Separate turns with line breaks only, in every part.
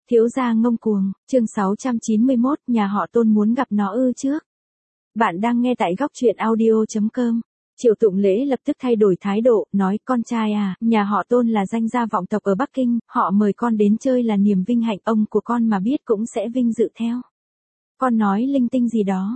Thiếu gia ngông cuồng, chương 691, nhà họ Tôn muốn gặp nó ư trước. Bạn đang nghe tại góc truyện audio.com. Triệu Tụng Lễ lập tức thay đổi thái độ, nói con trai à, nhà họ Tôn là danh gia vọng tộc ở Bắc Kinh, họ mời con đến chơi là niềm vinh hạnh, ông của con mà biết cũng sẽ vinh dự theo. Con nói linh tinh gì đó,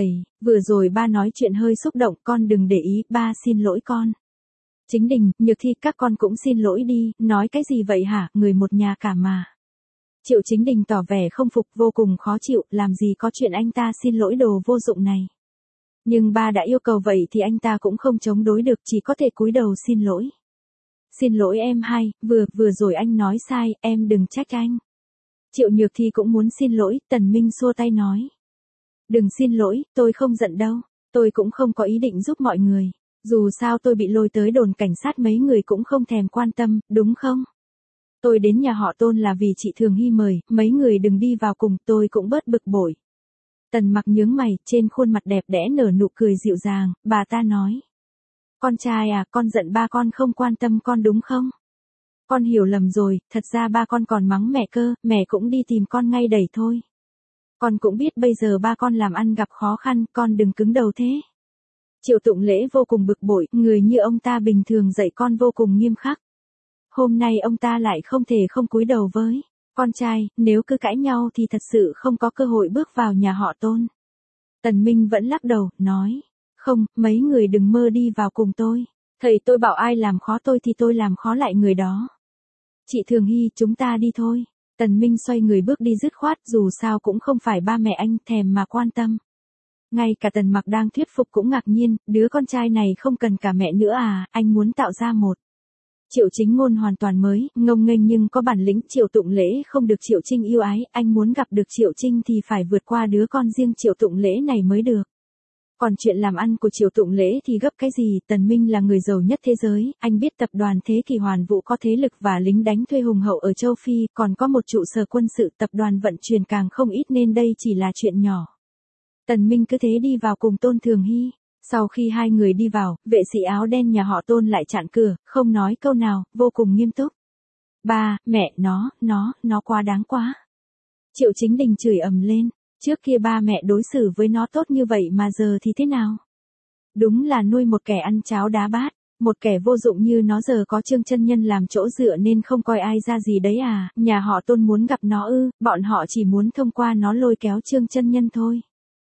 vừa rồi ba nói chuyện hơi xúc động, con đừng để ý, ba xin lỗi con. Chính Đình, Nhược Thi các con cũng xin lỗi đi, nói cái gì vậy hả, người một nhà cả mà. Triệu Chính Đình tỏ vẻ không phục, vô cùng khó chịu, làm gì có chuyện anh ta xin lỗi đồ vô dụng này. Nhưng ba đã yêu cầu vậy thì anh ta cũng không chống đối được, chỉ có thể cúi đầu xin lỗi. Xin lỗi em hai, vừa rồi anh nói sai, em đừng trách anh. Triệu Nhược Thi cũng muốn xin lỗi, Tần Minh xua tay nói. Đừng xin lỗi, tôi không giận đâu, tôi cũng không có ý định giúp mọi người. Dù sao tôi bị lôi tới đồn cảnh sát mấy người cũng không thèm quan tâm, đúng không? Tôi đến nhà họ Tôn là vì chị Thường Hy mời, mấy người đừng đi vào cùng, tôi cũng bớt bực bội. Tần Mặc nhướng mày, trên khuôn mặt đẹp đẽ nở nụ cười dịu dàng, bà ta nói. Con trai à, con giận ba con không quan tâm con đúng không? Con hiểu lầm rồi, thật ra ba con còn mắng mẹ cơ, mẹ cũng đi tìm con ngay đẩy thôi. Con cũng biết bây giờ ba con làm ăn gặp khó khăn, con đừng cứng đầu thế. Triệu Tụng Lễ vô cùng bực bội, người như ông ta bình thường dạy con vô cùng nghiêm khắc. Hôm nay ông ta lại không thể không cúi đầu với con trai, nếu cứ cãi nhau thì thật sự không có cơ hội bước vào nhà họ Tôn. Tần Minh vẫn lắc đầu, nói, không, mấy người đừng mơ đi vào cùng tôi. Thầy tôi bảo ai làm khó tôi thì tôi làm khó lại người đó. Chị Thường Hy, chúng ta đi thôi. Tần Minh xoay người bước đi dứt khoát, dù sao cũng không phải ba mẹ anh thèm mà quan tâm. Ngay cả Tần Mặc đang thuyết phục cũng ngạc nhiên, đứa con trai này không cần cả mẹ nữa à, anh muốn tạo ra một Triệu Chính Ngôn hoàn toàn mới, ngông nghênh nhưng có bản lĩnh. Triệu Tụng Lễ không được Triệu Trinh yêu ái, anh muốn gặp được Triệu Trinh thì phải vượt qua đứa con riêng Triệu Tụng Lễ này mới được. Còn chuyện làm ăn của Triệu Tụng Lễ thì gấp cái gì, Tần Minh là người giàu nhất thế giới, anh biết tập đoàn Thế Kỷ Hoàn Vũ có thế lực và lính đánh thuê hùng hậu ở châu Phi, còn có một trụ sở quân sự, tập đoàn vận chuyển càng không ít nên đây chỉ là chuyện nhỏ. Tần Minh cứ thế đi vào cùng Tôn Thường Hy. Sau khi hai người đi vào, vệ sĩ áo đen nhà họ Tôn lại chặn cửa, không nói câu nào, vô cùng nghiêm túc. Ba, mẹ, nó quá đáng quá. Triệu Chính Đình chửi ầm lên, trước kia ba mẹ đối xử với nó tốt như vậy mà giờ thì thế nào? Đúng là nuôi một kẻ ăn cháo đá bát, một kẻ vô dụng như nó giờ có Trương Chân Nhân làm chỗ dựa nên không coi ai ra gì đấy à, nhà họ Tôn muốn gặp nó ư, bọn họ chỉ muốn thông qua nó lôi kéo Trương Chân Nhân thôi.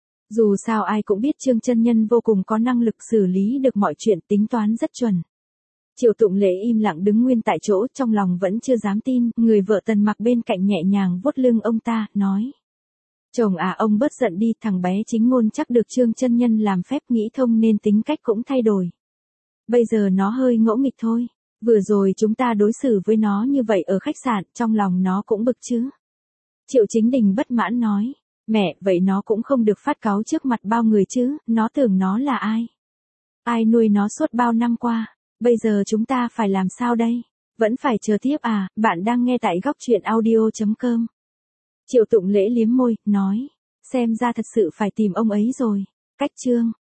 Dù sao ai cũng biết Trương Chân Nhân vô cùng có năng lực xử lý được mọi chuyện, tính toán rất chuẩn. Triệu Tụng Lễ im lặng đứng nguyên tại chỗ, trong lòng vẫn chưa dám tin, người vợ Tần Mặc bên cạnh nhẹ nhàng vuốt lưng ông ta, nói. Chồng à, ông bớt giận đi, thằng bé Chính Ngôn chắc được Trương Chân Nhân làm phép nghĩ thông nên tính cách cũng thay đổi. Bây giờ nó hơi ngỗ nghịch thôi, vừa rồi chúng ta đối xử với nó như vậy ở khách sạn, trong lòng nó cũng bực chứ. Triệu Chính Đình bất mãn nói. Mẹ, vậy nó cũng không được phát cáu trước mặt bao người chứ, nó tưởng nó là ai? Ai nuôi nó suốt bao năm qua, bây giờ chúng ta phải làm sao đây? Vẫn phải chờ tiếp à, bạn đang nghe tại góc truyện audio.com. Triệu Tụng Lễ liếm môi, nói, xem ra thật sự phải tìm ông ấy rồi. Cách chương